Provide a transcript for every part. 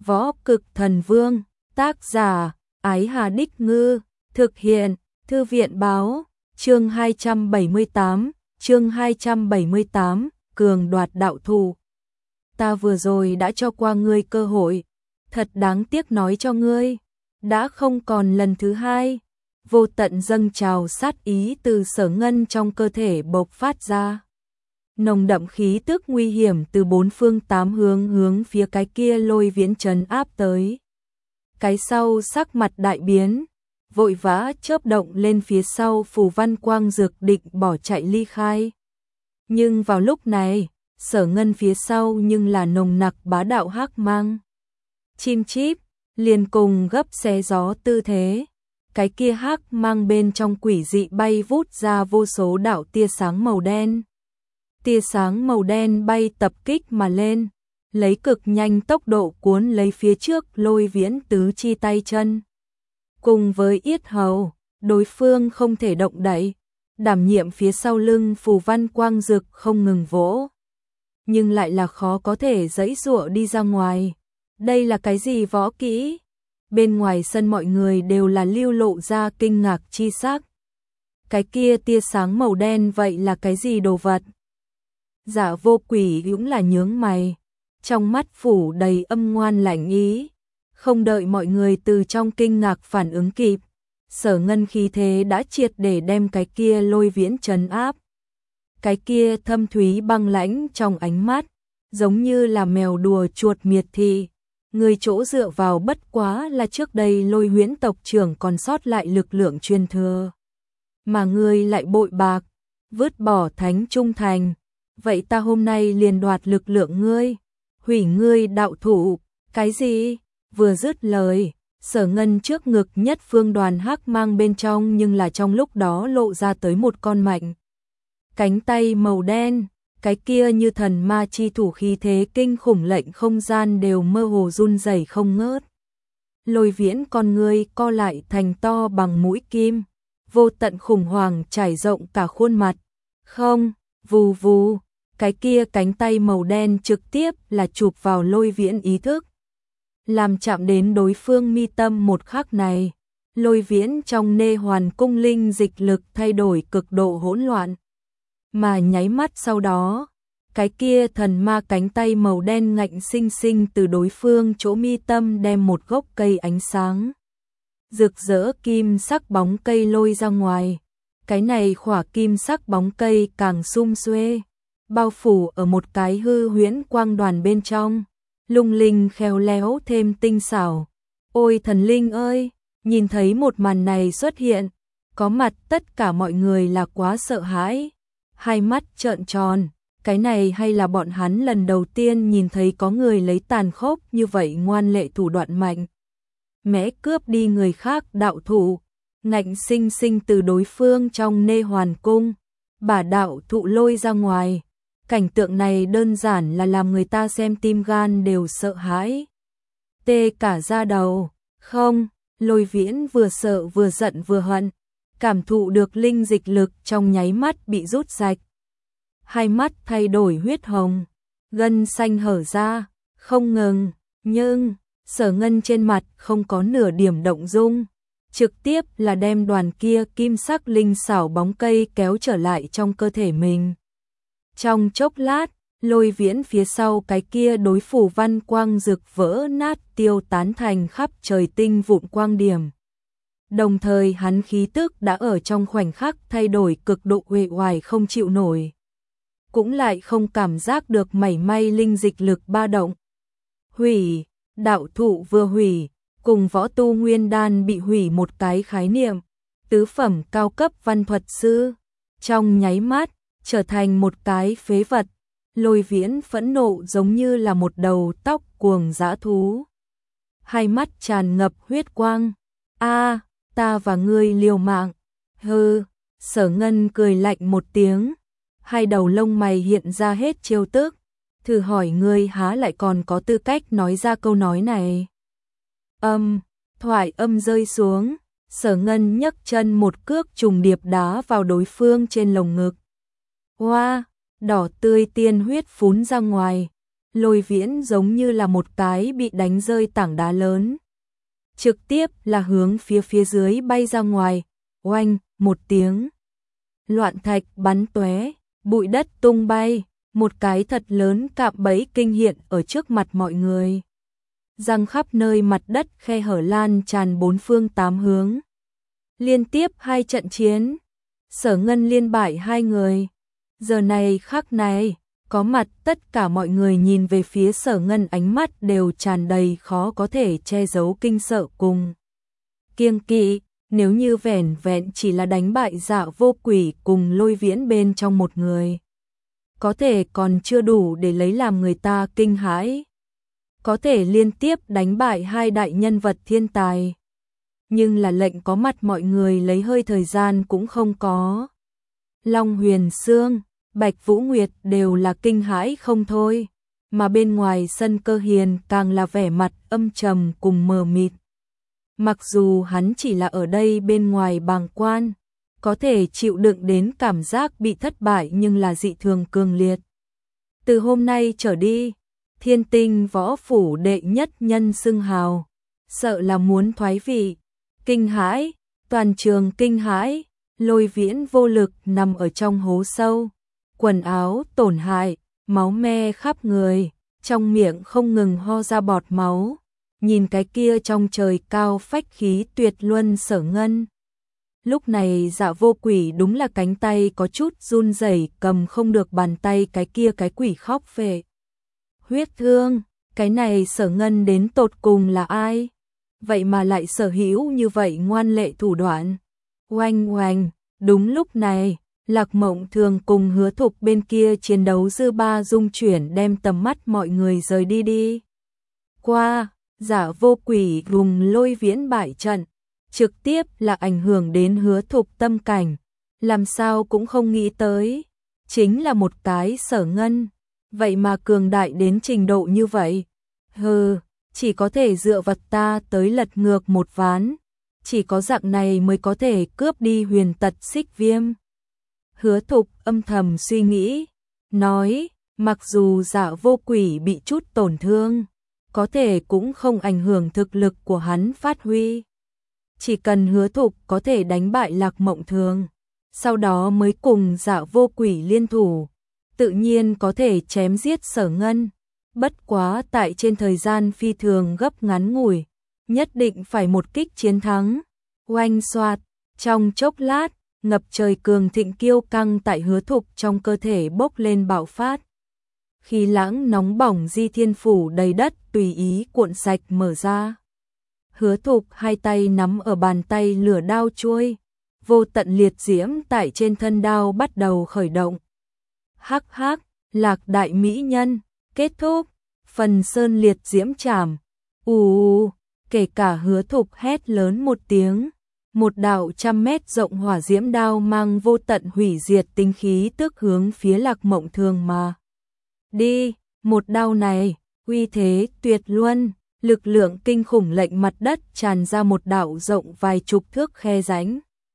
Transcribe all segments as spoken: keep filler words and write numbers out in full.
Võ Cực Thần Vương, tác giả, Ái Hà Đích Ngư, thực hiện, Thư viện Báo, chương hai trăm bảy mươi tám, chương hai trăm bảy mươi tám, cường đoạt đạo thù. Ta vừa rồi đã cho qua ngươi cơ hội, thật đáng tiếc nói cho ngươi, đã không còn lần thứ hai. Vô tận dâng trào sát ý từ Sở Ngân trong cơ thể bộc phát ra. Nồng đậm khí tức nguy hiểm từ bốn phương tám hướng hướng phía cái kia Lôi Viễn trấn áp tới. Cái sau sắc mặt đại biến, vội vã chớp động lên phía sau phù văn quang dược định bỏ chạy ly khai. Nhưng vào lúc này, Sở Ngân phía sau nhưng là nồng nặc bá đạo hắc mang. Chim chíp, liền cùng gấp xé gió tư thế. Cái kia hắc mang bên trong quỷ dị bay vút ra vô số đạo tia sáng màu đen. Tia sáng màu đen bay tập kích mà lên, lấy cực nhanh tốc độ cuốn lấy phía trước Lôi Viễn tứ chi tay chân. Cùng với yết hầu, đối phương không thể động đậy, đảm nhiệm phía sau lưng phù văn quang dực không ngừng vỗ. Nhưng lại là khó có thể giãy giụa đi ra ngoài. Đây là cái gì võ kỹ? Bên ngoài sân mọi người đều là lưu lộ ra kinh ngạc chi sắc. Cái kia tia sáng màu đen vậy là cái gì đồ vật? Dạ Vô Quỷ cũng là nhướng mày, trong mắt phủ đầy âm ngoan lạnh ý. Không đợi mọi người từ trong kinh ngạc phản ứng kịp, Sở Ngân khí thế đã triệt để đem cái kia Lôi Viễn trấn áp. Cái kia thâm thúy băng lãnh trong ánh mắt, giống như là mèo đùa chuột miệt thị. Người chỗ dựa vào bất quá là trước đây Lôi Huyễn tộc trưởng còn sót lại lực lượng truyền thừa. Mà ngươi lại bội bạc, vứt bỏ thánh trung thành. Vậy ta hôm nay liền đoạt lực lượng ngươi, hủy ngươi đạo thủ. Cái gì? Vừa dứt lời, Sở Ngân trước ngực nhất phương đoàn hắc mang bên trong nhưng là trong lúc đó lộ ra tới một con mạnh. Cánh tay màu đen, cái kia như thần ma chi thủ khí thế kinh khủng lệnh không gian đều mơ hồ run rẩy không ngớt. Lôi Viễn con ngươi co lại thành to bằng mũi kim, vô tận khủng hoảng trải rộng cả khuôn mặt. Không, vù vù, cái kia cánh tay màu đen trực tiếp là chụp vào Lôi Viễn ý thức. Làm chạm đến đối phương mi tâm một khắc này, Lôi Viễn trong nê hoàn cung linh dịch lực thay đổi cực độ hỗn loạn. Mà nháy mắt sau đó, cái kia thần ma cánh tay màu đen ngạnh sinh sinh từ đối phương chỗ mi tâm đem một gốc cây ánh sáng rực rỡ kim sắc bóng cây lôi ra ngoài. Cái này khỏa kim sắc bóng cây càng sum xuê, bao phủ ở một cái hư huyễn quang đoàn bên trong, lung linh khéo léo thêm tinh xảo. Ôi thần linh ơi, nhìn thấy một màn này xuất hiện, có mặt tất cả mọi người là quá sợ hãi. Hai mắt trợn tròn, cái này hay là bọn hắn lần đầu tiên nhìn thấy có người lấy tàn khốc như vậy ngoan lệ thủ đoạn mạnh mẽ cướp đi người khác đạo thủ, ngạnh sinh sinh từ đối phương trong nê hoàn cung, bả đạo thụ lôi ra ngoài. Cảnh tượng này đơn giản là làm người ta xem tim gan đều sợ hãi, tê cả da đầu. Không, Lôi Viễn vừa sợ vừa giận vừa hận, cảm thụ được linh dịch lực trong nháy mắt bị rút sạch. Hai mắt thay đổi huyết hồng, gân xanh hở ra, không ngừng, nhưng Sở Ngân trên mặt không có nửa điểm động dung, trực tiếp là đem đoàn kia kim sắc linh xảo bóng cây kéo trở lại trong cơ thể mình. Trong chốc lát, Lôi Viễn phía sau cái kia đối phủ văn quang rực vỡ nát tiêu tán thành khắp trời tinh vụn quang điểm. Đồng thời hắn khí tức đã ở trong khoảnh khắc thay đổi cực độ uể oải không chịu nổi. Cũng lại không cảm giác được mảy may linh dịch lực ba động. Hủy, đạo thụ vừa hủy, cùng võ tu nguyên đan bị hủy một cái khái niệm. Tứ phẩm cao cấp văn thuật sư, trong nháy mắt, trở thành một cái phế vật. Lôi Viễn phẫn nộ giống như là một đầu tóc cuồng dã thú. Hai mắt tràn ngập huyết quang. A, ta và ngươi liều mạng. Hừ, Sở Ngân cười lạnh một tiếng. Hai đầu lông mày hiện ra hết trêu tức. Thử hỏi ngươi há lại còn có tư cách nói ra câu nói này. Âm, thoại âm rơi xuống. Sở Ngân nhấc chân một cước trùng điệp đá vào đối phương trên lồng ngực. Hoa, đỏ tươi tiên huyết phún ra ngoài. Lôi Viễn giống như là một cái bị đánh rơi tảng đá lớn, trực tiếp là hướng phía phía dưới bay ra ngoài, oanh, một tiếng. Loạn thạch bắn tóe, bụi đất tung bay, một cái thật lớn cạm bẫy kinh hiện ở trước mặt mọi người. Răng khắp nơi mặt đất khe hở lan tràn bốn phương tám hướng. Liên tiếp hai trận chiến, Sở Ngân liên bại hai người. Giờ này khắc này, có mặt tất cả mọi người nhìn về phía Sở Ngân, ánh mắt đều tràn đầy khó có thể che giấu kinh sợ cùng kiêng kỵ. Nếu như vẻn vẹn chỉ là đánh bại Dạ Vô Quỷ cùng Lôi Viễn bên trong một người, có thể còn chưa đủ để lấy làm người ta kinh hãi. Có thể liên tiếp đánh bại hai đại nhân vật thiên tài, nhưng là lệnh có mặt mọi người lấy hơi thời gian cũng không có. Long Huyền Sương, Bạch Vũ Nguyệt đều là kinh hãi không thôi, mà bên ngoài sân Cơ Hiền càng là vẻ mặt âm trầm cùng mờ mịt. Mặc dù hắn chỉ là ở đây bên ngoài bàng quan, có thể chịu đựng đến cảm giác bị thất bại nhưng là dị thường cường liệt. Từ hôm nay trở đi, Thiên Tinh Võ Phủ đệ nhất nhân xưng hào, sợ là muốn thoái vị. Kinh hãi, toàn trường kinh hãi, Lôi Viễn vô lực nằm ở trong hố sâu, quần áo tổn hại, máu me khắp người, trong miệng không ngừng ho ra bọt máu. Nhìn cái kia trong trời cao phách khí tuyệt luân Sở Ngân. Lúc này Dạ Vô Quỷ đúng là cánh tay có chút run rẩy, cầm không được bàn tay cái kia cái quỷ khóc về. Huyết thương, cái này Sở Ngân đến tột cùng là ai? Vậy mà lại sở hữu như vậy ngoan lệ thủ đoạn. Oanh oanh, đúng lúc này, Lạc Mộng Thường cùng Hứa Thục bên kia chiến đấu dư ba dung chuyển đem tầm mắt mọi người rời đi đi. Qua, Dạ Vô Quỷ cùng Lôi Viễn bại trận, trực tiếp là ảnh hưởng đến Hứa Thục tâm cảnh, làm sao cũng không nghĩ tới, chính là một cái Sở Ngân, vậy mà cường đại đến trình độ như vậy. Hừ, chỉ có thể dựa vật ta tới lật ngược một ván, chỉ có dạng này mới có thể cướp đi huyền tật xích viêm. Hứa Thục âm thầm suy nghĩ, nói, mặc dù Dạ Vô Quỷ bị chút tổn thương, có thể cũng không ảnh hưởng thực lực của hắn phát huy. Chỉ cần Hứa Thục có thể đánh bại Lạc Mộng Thường, sau đó mới cùng Dạ Vô Quỷ liên thủ, tự nhiên có thể chém giết Sở Ngân. Bất quá tại trên thời gian phi thường gấp ngắn ngủi, nhất định phải một kích chiến thắng. Oanh xoạt, trong chốc lát, ngập trời cường thịnh kiêu căng tại Hứa Thục trong cơ thể bốc lên bạo phát. Khí lãng nóng bỏng di thiên phủ đầy đất tùy ý cuộn sạch mở ra. Hứa Thục hai tay nắm ở bàn tay lửa đao chuôi, vô tận liệt diễm tại trên thân đao bắt đầu khởi động. Hắc hắc, Lạc đại mỹ nhân, kết thúc, phần sơn liệt diễm chảm. Ù ù, kể cả Hứa Thục hét lớn một tiếng, một đạo trăm mét rộng hỏa diễm đao mang vô tận hủy diệt tinh khí tức hướng phía Lạc Mộng Thường mà đi. Một đao này, uy thế tuyệt luân, lực lượng kinh khủng lệnh mặt đất tràn ra một đạo rộng vài chục thước khe rãnh.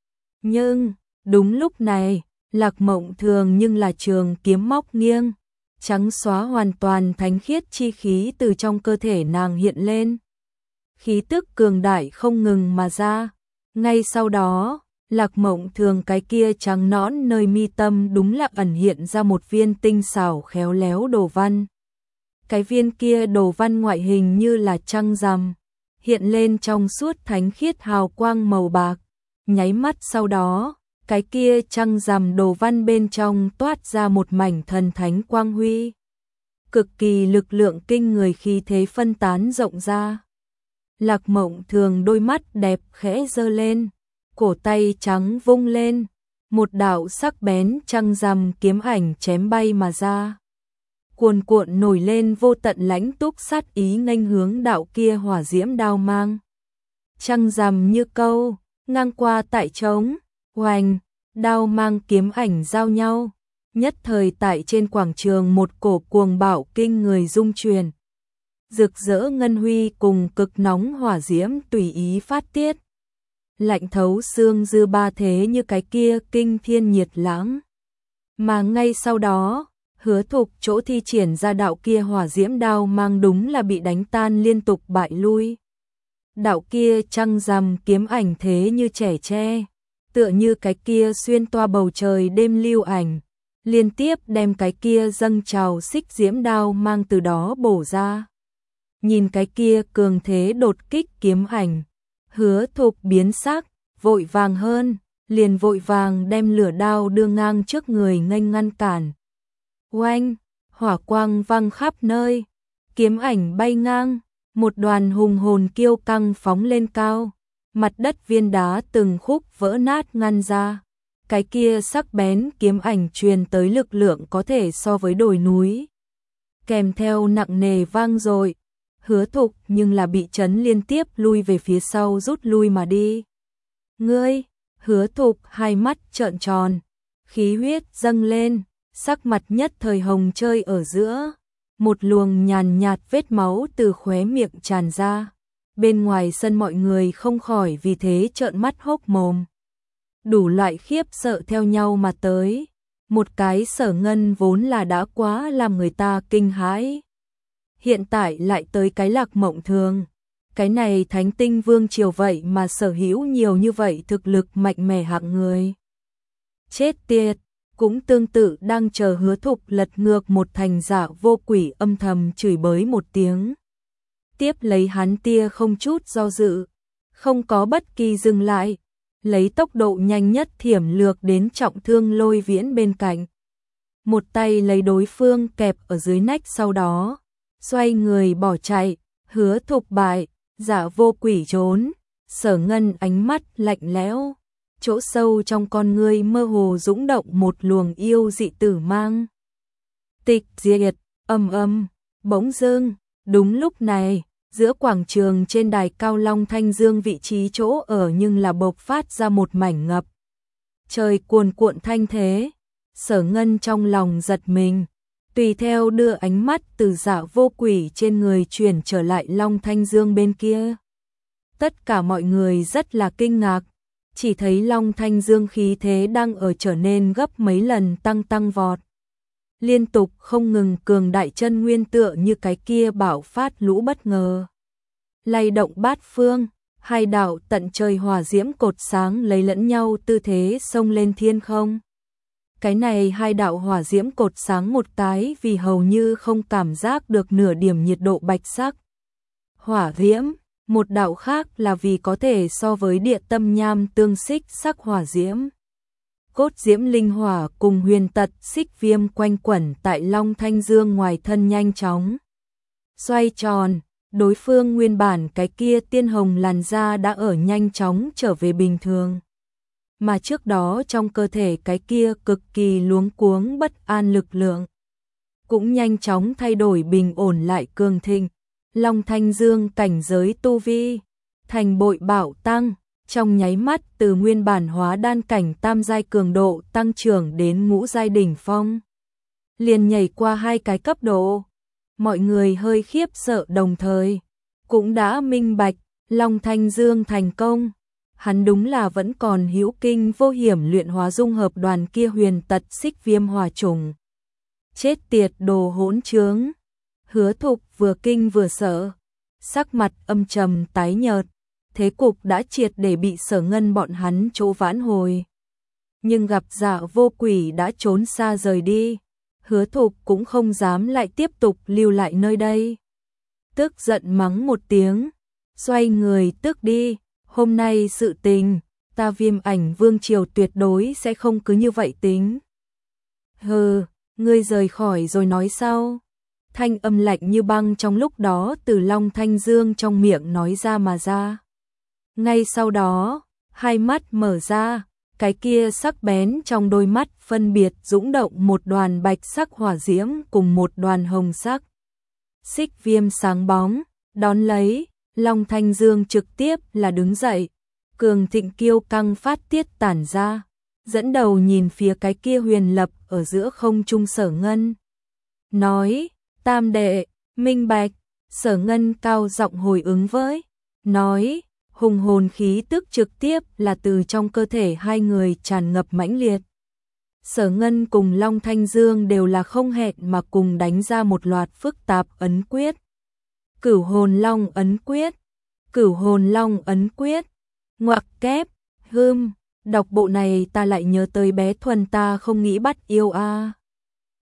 Nhưng, đúng lúc này, Lạc Mộng Thường nhưng là trường kiếm móc nghiêng, trắng xóa hoàn toàn thánh khiết chi khí từ trong cơ thể nàng hiện lên. Khí tức cường đại không ngừng mà ra. Ngay sau đó, Lạc Mộng Thường cái kia trắng nõn nơi mi tâm đúng là ẩn hiện ra một viên tinh xảo khéo léo đồ văn. Cái viên kia đồ văn ngoại hình như là trăng rằm, hiện lên trong suốt thánh khiết hào quang màu bạc. Nháy mắt sau đó, cái kia trăng rằm đồ văn bên trong toát ra một mảnh thần thánh quang huy. Cực kỳ lực lượng kinh người khí thế phân tán rộng ra. Lạc Mộng Thường đôi mắt đẹp khẽ giơ lên, cổ tay trắng vung lên, một đạo sắc bén trăng rằm kiếm ảnh chém bay mà ra. Cuồn cuộn nổi lên vô tận lãnh túc sát ý nghênh hướng đạo kia hỏa diễm đao mang. Trăng rằm như câu, ngang qua tại trống, oanh, đao mang kiếm ảnh giao nhau. Nhất thời tại trên quảng trường một cổ cuồng bạo kinh người rung truyền. Rực rỡ ngân huy cùng cực nóng hỏa diễm tùy ý phát tiết. Lạnh thấu xương dư ba thế như cái kia kinh thiên nhiệt lãng. Mà ngay sau đó, Hứa Thục chỗ thi triển ra đạo kia hỏa diễm đao mang đúng là bị đánh tan liên tục bại lui. Đạo kia trăng rằm kiếm ảnh thế như trẻ tre, tựa như cái kia xuyên toa bầu trời đêm lưu ảnh, liên tiếp đem cái kia dâng trào xích diễm đao mang từ đó bổ ra. Nhìn cái kia cường thế đột kích kiếm ảnh, Hứa Thục biến sắc, vội vàng hơn, liền vội vàng đem lửa đao đưa ngang trước người nghênh ngăn cản. Oanh, hỏa quang văng khắp nơi, kiếm ảnh bay ngang, một đoàn hùng hồn kiêu căng phóng lên cao, mặt đất viên đá từng khúc vỡ nát ngăn ra. Cái kia sắc bén kiếm ảnh truyền tới lực lượng có thể so với đồi núi. Kèm theo nặng nề vang dội, Hứa Thục nhưng là bị chấn liên tiếp lui về phía sau rút lui mà đi. Ngươi, Hứa Thục hai mắt trợn tròn, khí huyết dâng lên, sắc mặt nhất thời hồng chơi ở giữa. Một luồng nhàn nhạt vết máu từ khóe miệng tràn ra. Bên ngoài sân mọi người không khỏi vì thế trợn mắt hốc mồm. Đủ loại khiếp sợ theo nhau mà tới. Một cái Sở Ngân vốn là đã quá làm người ta kinh hãi. Hiện tại lại tới cái Lạc Mộng Thường. Cái này Thánh Tinh Vương triều vậy mà sở hữu nhiều như vậy thực lực mạnh mẽ hạng người. Chết tiệt, cũng tương tự đang chờ Hứa Thục lật ngược một thành giả vô quỷ âm thầm chửi bới một tiếng. Tiếp lấy hắn tia không chút do dự, không có bất kỳ dừng lại, lấy tốc độ nhanh nhất thiểm lược đến trọng thương Lôi Viễn bên cạnh. Một tay lấy đối phương kẹp ở dưới nách, sau đó xoay người bỏ chạy. Hứa Thục bại, giả vô quỷ trốn. Sở Ngân ánh mắt lạnh lẽo, chỗ sâu trong con ngươi mơ hồ dũng động một luồng yêu dị tử mang. Tịch diệt, âm âm, bỗng dưng, đúng lúc này, giữa quảng trường trên đài cao Long Thanh Dương vị trí chỗ ở nhưng là bộc phát ra một mảnh ngập trời cuồn cuộn thanh thế. Sở Ngân trong lòng giật mình, tùy theo đưa ánh mắt từ giả vô quỷ trên người chuyển trở lại Long Thanh Dương bên kia. Tất cả mọi người rất là kinh ngạc, chỉ thấy Long Thanh Dương khí thế đang ở trở nên gấp mấy lần tăng tăng vọt. Liên tục không ngừng cường đại chân nguyên tựa như cái kia bạo phát lũ bất ngờ. Lay động bát phương, hai đạo tận trời hỏa diễm cột sáng lấy lẫn nhau tư thế xông lên thiên không. Cái này hai đạo hỏa diễm cột sáng một cái vì hầu như không cảm giác được nửa điểm nhiệt độ bạch sắc hỏa diễm, một đạo khác là vì có thể so với địa tâm nham tương xích sắc hỏa diễm. Cốt diễm linh hỏa cùng huyền tật xích viêm quanh quẩn tại Long Thanh Dương ngoài thân nhanh chóng xoay tròn, đối phương nguyên bản cái kia tiên hồng làn da đã ở nhanh chóng trở về bình thường. Mà trước đó trong cơ thể cái kia cực kỳ luống cuống bất an lực lượng cũng nhanh chóng thay đổi bình ổn lại cường thịnh. Long Thanh Dương cảnh giới tu vi thành bội bạo tăng, trong nháy mắt từ nguyên bản hóa đan cảnh tam giai cường độ tăng trưởng đến ngũ giai đỉnh phong. Liền nhảy qua hai cái cấp độ. Mọi người hơi khiếp sợ đồng thời cũng đã minh bạch, Long Thanh Dương thành công. Hắn đúng là vẫn còn hữu kinh vô hiểm luyện hóa dung hợp đoàn kia huyền tật xích viêm hỏa trùng. Chết tiệt đồ hỗn trướng. Hứa Thục vừa kinh vừa sợ, sắc mặt âm trầm tái nhợt, thế cục đã triệt để bị Sở Ngân bọn hắn chỗ vãn hồi. Nhưng gặp Dạ Vô Quỷ đã trốn xa rời đi, Hứa Thục cũng không dám lại tiếp tục lưu lại nơi đây. Tức giận mắng một tiếng, xoay người tức đi. Hôm nay sự tình, ta Viêm Ảnh Vương triều tuyệt đối sẽ không cứ như vậy tính. Hừ, ngươi rời khỏi rồi nói sau. Thanh âm lạnh như băng trong lúc đó từ Long Thanh Dương trong miệng nói ra mà ra. Ngay sau đó, hai mắt mở ra, cái kia sắc bén trong đôi mắt phân biệt dũng động một đoàn bạch sắc hỏa diễm cùng một đoàn hồng sắc xích viêm sáng bóng, đón lấy. Long Thanh Dương trực tiếp là đứng dậy, cường thịnh kiêu căng phát tiết tản ra, dẫn đầu nhìn phía cái kia huyền lập ở giữa không trung Sở Ngân. Nói, tam đệ, minh bạch. Sở Ngân cao giọng hồi ứng với, nói, hùng hồn khí tức trực tiếp là từ trong cơ thể hai người tràn ngập mãnh liệt. Sở Ngân cùng Long Thanh Dương đều là không hẹn mà cùng đánh ra một loạt phức tạp ấn quyết. Cửu hồn long ấn quyết, cửu hồn long ấn quyết, ngoặc kép, hưm, đọc bộ này ta lại nhớ tới bé Thuần ta không nghĩ bắt yêu a.